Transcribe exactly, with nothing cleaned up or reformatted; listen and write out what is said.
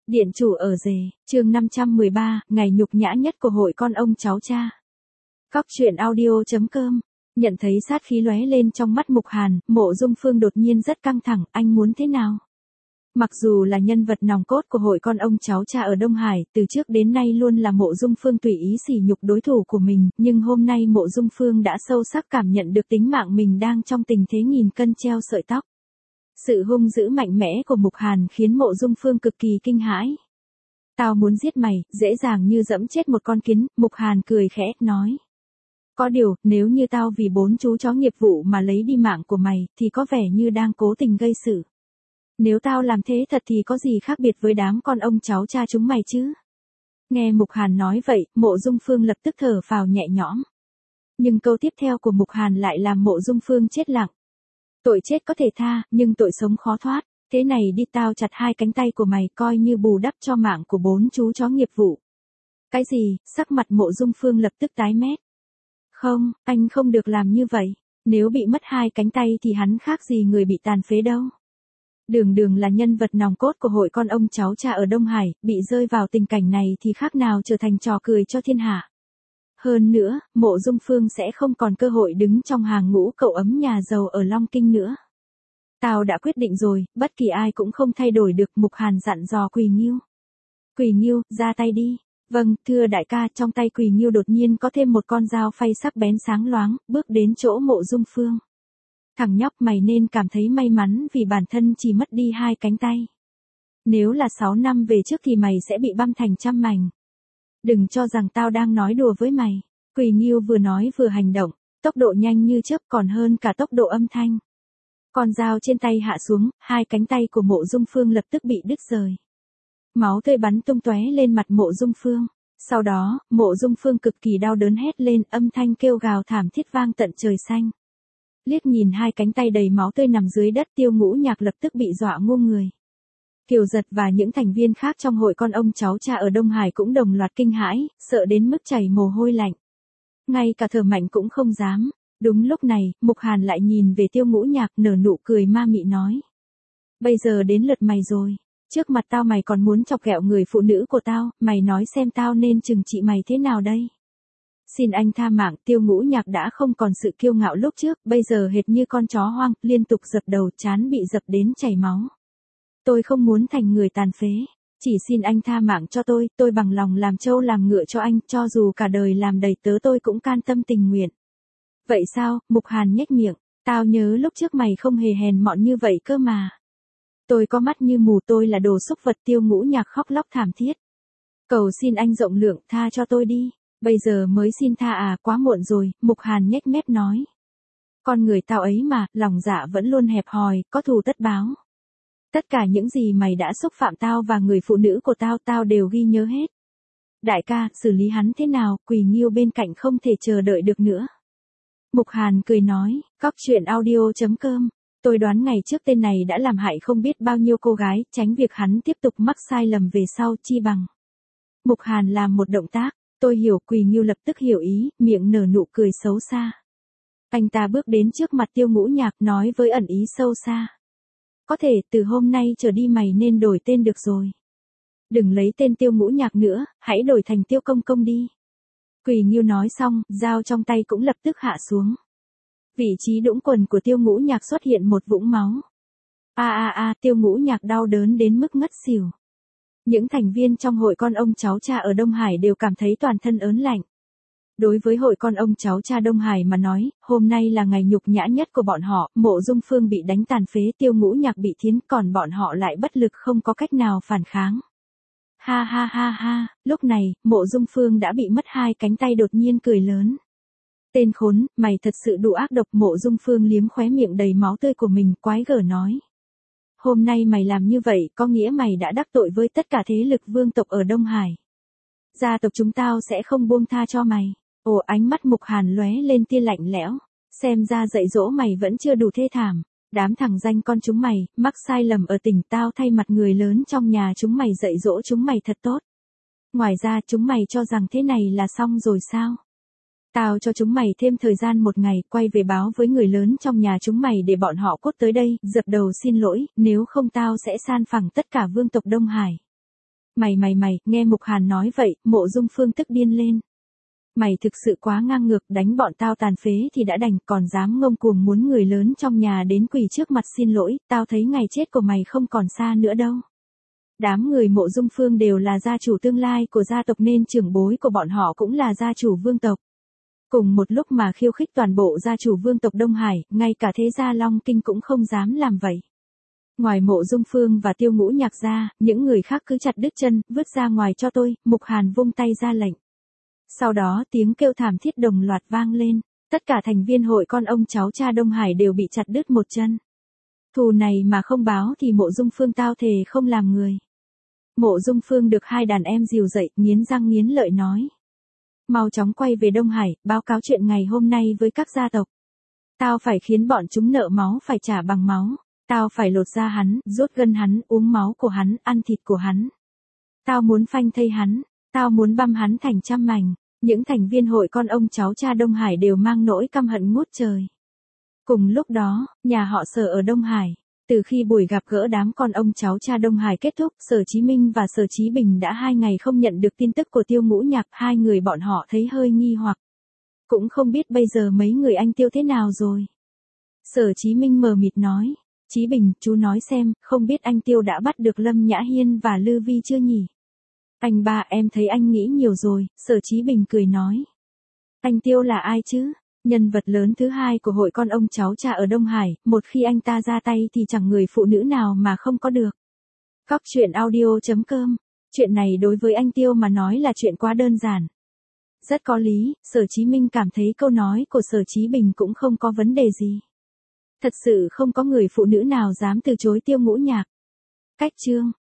Điện chủ ở rể, chương năm trăm mười ba, ngày nhục nhã nhất của hội con ông cháu cha. Cóc truyện audio.com. Nhận thấy sát khí lóe lên trong mắt Mục Hàn, Mộ Dung Phương đột nhiên rất căng thẳng, anh muốn thế nào? Mặc dù là nhân vật nòng cốt của hội con ông cháu cha ở Đông Hải, từ trước đến nay luôn là Mộ Dung Phương tùy ý sỉ nhục đối thủ của mình, nhưng hôm nay Mộ Dung Phương đã sâu sắc cảm nhận được tính mạng mình đang trong tình thế nghìn cân treo sợi tóc. Sự hung dữ mạnh mẽ của Mục Hàn khiến Mộ Dung Phương cực kỳ kinh hãi. Tao muốn giết mày, dễ dàng như dẫm chết một con kiến, Mục Hàn cười khẽ, nói. Có điều, nếu như tao vì bốn chú chó nghiệp vụ mà lấy đi mạng của mày, thì có vẻ như đang cố tình gây sự. Nếu tao làm thế thật thì có gì khác biệt với đám con ông cháu cha chúng mày chứ? Nghe Mục Hàn nói vậy, Mộ Dung Phương lập tức thở phào nhẹ nhõm. Nhưng câu tiếp theo của Mục Hàn lại làm Mộ Dung Phương chết lặng. Tội chết có thể tha, nhưng tội sống khó thoát. Thế này đi, tao chặt hai cánh tay của mày coi như bù đắp cho mạng của bốn chú chó nghiệp vụ. Cái gì? Sắc mặt Mộ Dung Phương lập tức tái mét. Không, anh không được làm như vậy. Nếu bị mất hai cánh tay thì hắn khác gì người bị tàn phế đâu. Đường Đường là nhân vật nòng cốt của hội con ông cháu cha ở Đông Hải, bị rơi vào tình cảnh này thì khác nào trở thành trò cười cho thiên hạ. Hơn nữa, Mộ Dung Phương sẽ không còn cơ hội đứng trong hàng ngũ cậu ấm nhà giàu ở Long Kinh nữa. Tao đã quyết định rồi, bất kỳ ai cũng không thay đổi được, Mục Hàn dặn dò Quỳ Nghiêu. Quỳ Nghiêu, ra tay đi. Vâng, thưa đại ca, trong tay Quỳ Nghiêu đột nhiên có thêm một con dao phay sắc bén sáng loáng, bước đến chỗ Mộ Dung Phương. Thằng nhóc, mày nên cảm thấy may mắn vì bản thân chỉ mất đi hai cánh tay. Nếu là sáu năm về trước thì mày sẽ bị băm thành trăm mảnh. Đừng cho rằng tao đang nói đùa với mày. Quỳ Nghiêu vừa nói vừa hành động, tốc độ nhanh như chớp còn hơn cả tốc độ âm thanh. Con dao trên tay hạ xuống, hai cánh tay của Mộ Dung Phương lập tức bị đứt rời. Máu tươi bắn tung tóe lên mặt Mộ Dung Phương. Sau đó, Mộ Dung Phương cực kỳ đau đớn hét lên, âm thanh kêu gào thảm thiết vang tận trời xanh. Liếc nhìn hai cánh tay đầy máu tươi nằm dưới đất, Tiêu Ngũ Nhạc lập tức bị dọa ngu người. Kiều Giật và những thành viên khác trong hội con ông cháu cha ở Đông Hải cũng đồng loạt kinh hãi, sợ đến mức chảy mồ hôi lạnh. Ngay cả thở mạnh cũng không dám. Đúng lúc này, Mục Hàn lại nhìn về Tiêu Ngũ Nhạc, nở nụ cười ma mị nói. Bây giờ đến lượt mày rồi. Trước mặt tao mày còn muốn chọc ghẹo người phụ nữ của tao, mày nói xem tao nên trừng trị mày thế nào đây? Xin anh tha mạng. Tiêu Ngũ Nhạc đã không còn sự kiêu ngạo lúc trước, bây giờ hệt như con chó hoang, liên tục dập đầu, trán bị dập đến chảy máu. Tôi không muốn thành người tàn phế. Chỉ xin anh tha mạng cho tôi, tôi bằng lòng làm trâu làm ngựa cho anh, cho dù cả đời làm đầy tớ tôi cũng can tâm tình nguyện. Vậy sao? Mục Hàn nhếch miệng. Tao nhớ lúc trước mày không hề hèn mọn như vậy cơ mà. Tôi có mắt như mù, tôi là đồ xúc vật. Tiêu Ngũ Nhạc khóc lóc thảm thiết. Cầu xin anh rộng lượng, tha cho tôi đi. Bây giờ mới xin tha à, quá muộn rồi, Mục Hàn nhếch mép nói. Con người tao ấy mà, lòng dạ vẫn luôn hẹp hòi, có thù tất báo. Tất cả những gì mày đã xúc phạm tao và người phụ nữ của tao, tao đều ghi nhớ hết. Đại ca, xử lý hắn thế nào? Quỳ Nghiêu bên cạnh không thể chờ đợi được nữa. Mục Hàn cười nói, cóc truyện audio.com. Tôi đoán ngày trước tên này đã làm hại không biết bao nhiêu cô gái, tránh việc hắn tiếp tục mắc sai lầm về sau, chi bằng. Mục Hàn làm một động tác, tôi hiểu. Quỳ Nghiêu lập tức hiểu ý, miệng nở nụ cười xấu xa. Anh ta bước đến trước mặt Tiêu Ngũ Nhạc, nói với ẩn ý sâu xa. Có thể, từ hôm nay trở đi mày nên đổi tên được rồi. Đừng lấy tên Tiêu Ngũ Nhạc nữa, hãy đổi thành Tiêu Công Công đi. Quỳ Nghiêu nói xong, dao trong tay cũng lập tức hạ xuống. Vị trí đũng quần của Tiêu Ngũ Nhạc xuất hiện một vũng máu. A a a, Tiêu Ngũ Nhạc đau đớn đến mức ngất xỉu. Những thành viên trong hội con ông cháu cha ở Đông Hải đều cảm thấy toàn thân ớn lạnh. Đối với hội con ông cháu cha Đông Hải mà nói, hôm nay là ngày nhục nhã nhất của bọn họ, Mộ Dung Phương bị đánh tàn phế, Tiêu Ngũ Nhạc bị thiến, còn bọn họ lại bất lực không có cách nào phản kháng. Ha ha ha ha, lúc này, Mộ Dung Phương đã bị mất hai cánh tay đột nhiên cười lớn. Tên khốn, mày thật sự đủ ác độc. Mộ Dung Phương liếm khóe miệng đầy máu tươi của mình, quái gở nói. Hôm nay mày làm như vậy, có nghĩa mày đã đắc tội với tất cả thế lực vương tộc ở Đông Hải. Gia tộc chúng tao sẽ không buông tha cho mày. Ồ, ánh mắt Mục Hàn lóe lên tia lạnh lẽo. Xem ra dạy dỗ mày vẫn chưa đủ thê thảm. Đám thằng danh con chúng mày, mắc sai lầm ở tỉnh, tao thay mặt người lớn trong nhà chúng mày dạy dỗ chúng mày thật tốt. Ngoài ra chúng mày cho rằng thế này là xong rồi sao? Tao cho chúng mày thêm thời gian một ngày, quay về báo với người lớn trong nhà chúng mày để bọn họ cốt tới đây, dập đầu xin lỗi, nếu không tao sẽ san phẳng tất cả vương tộc Đông Hải. Mày mày mày, nghe Mục Hàn nói vậy, Mộ Dung Phương tức điên lên. Mày thực sự quá ngang ngược, đánh bọn tao tàn phế thì đã đành, còn dám ngông cuồng muốn người lớn trong nhà đến quỳ trước mặt xin lỗi, tao thấy ngày chết của mày không còn xa nữa đâu. Đám người Mộ Dung Phương đều là gia chủ tương lai của gia tộc nên trưởng bối của bọn họ cũng là gia chủ vương tộc. Cùng một lúc mà khiêu khích toàn bộ gia chủ vương tộc Đông Hải, ngay cả thế gia Long Kinh cũng không dám làm vậy. Ngoài Mộ Dung Phương và Tiêu Ngũ Nhạc ra, những người khác cứ chặt đứt chân, vứt ra ngoài cho tôi, Mục Hàn vung tay ra lệnh. Sau đó tiếng kêu thảm thiết đồng loạt vang lên, tất cả thành viên hội con ông cháu cha Đông Hải đều bị chặt đứt một chân. Thù này mà không báo thì Mộ Dung Phương tao thề không làm người. Mộ Dung Phương được hai đàn em dìu dậy, nghiến răng nghiến lợi nói. Mau chóng quay về Đông Hải, báo cáo chuyện ngày hôm nay với các gia tộc. Tao phải khiến bọn chúng nợ máu phải trả bằng máu. Tao phải lột da hắn, rút gân hắn, uống máu của hắn, ăn thịt của hắn. Tao muốn phanh thây hắn. Tao muốn băm hắn thành trăm mảnh. Những thành viên hội con ông cháu cha Đông Hải đều mang nỗi căm hận ngút trời. Cùng lúc đó, nhà họ Sở ở Đông Hải. Từ khi buổi gặp gỡ đám con ông cháu cha Đông Hải kết thúc, Sở Chí Minh và Sở Chí Bình đã hai ngày không nhận được tin tức của Tiêu Ngũ Nhạc, hai người bọn họ thấy hơi nghi hoặc. Cũng không biết bây giờ mấy người anh Tiêu thế nào rồi. Sở Chí Minh mờ mịt nói, Chí Bình, chú nói xem, không biết anh Tiêu đã bắt được Lâm Nhã Hiên và Lư Vi chưa nhỉ? Anh ba, em thấy anh nghĩ nhiều rồi, Sở Chí Bình cười nói. Anh Tiêu là ai chứ? Nhân vật lớn thứ hai của hội con ông cháu cha ở Đông Hải, một khi anh ta ra tay thì chẳng người phụ nữ nào mà không có được. Cóc truyện audio chấm com. Chuyện này đối với anh Tiêu mà nói là chuyện quá đơn giản. Rất có lý, Sở Chí Minh cảm thấy câu nói của Sở Chí Bình cũng không có vấn đề gì. Thật sự không có người phụ nữ nào dám từ chối Tiêu Ngũ Nhạc. Cách chương